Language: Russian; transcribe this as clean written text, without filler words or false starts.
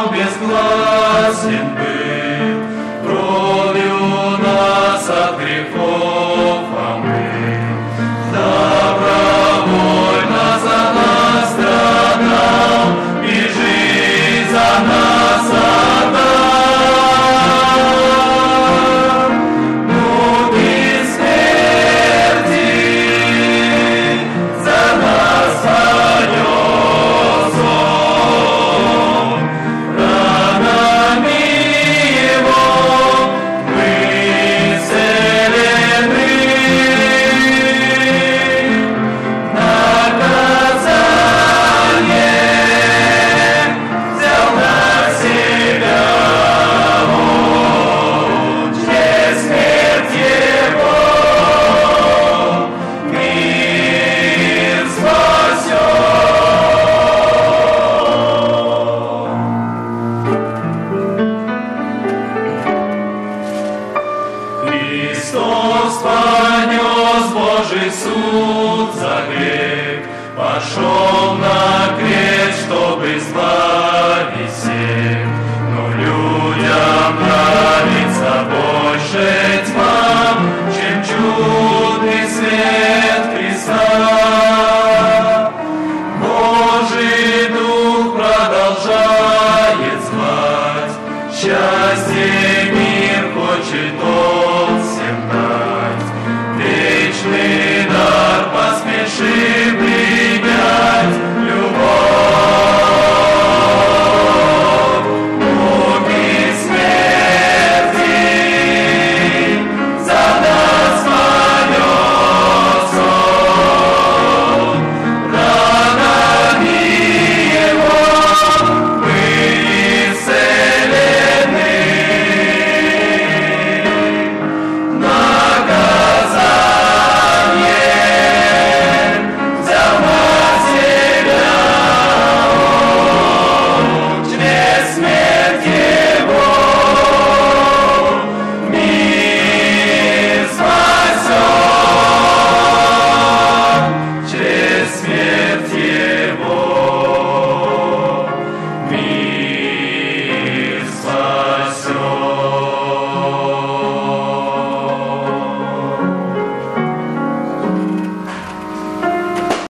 безгласен был, кровью нас от грехов омыл, добровольно за нас страдал и жизнь за нас отдал. Муки смерти за нас понес Он, ранами Его мы исцелены. Наказание взял на себя Он, через смерть Его мир спасен. Христос понес Божий суд за грех, пошел на крест, чтобы избавить всех. Но людям нравится больше тьма, чем чудный свет Христа. Божий Дух продолжает звать,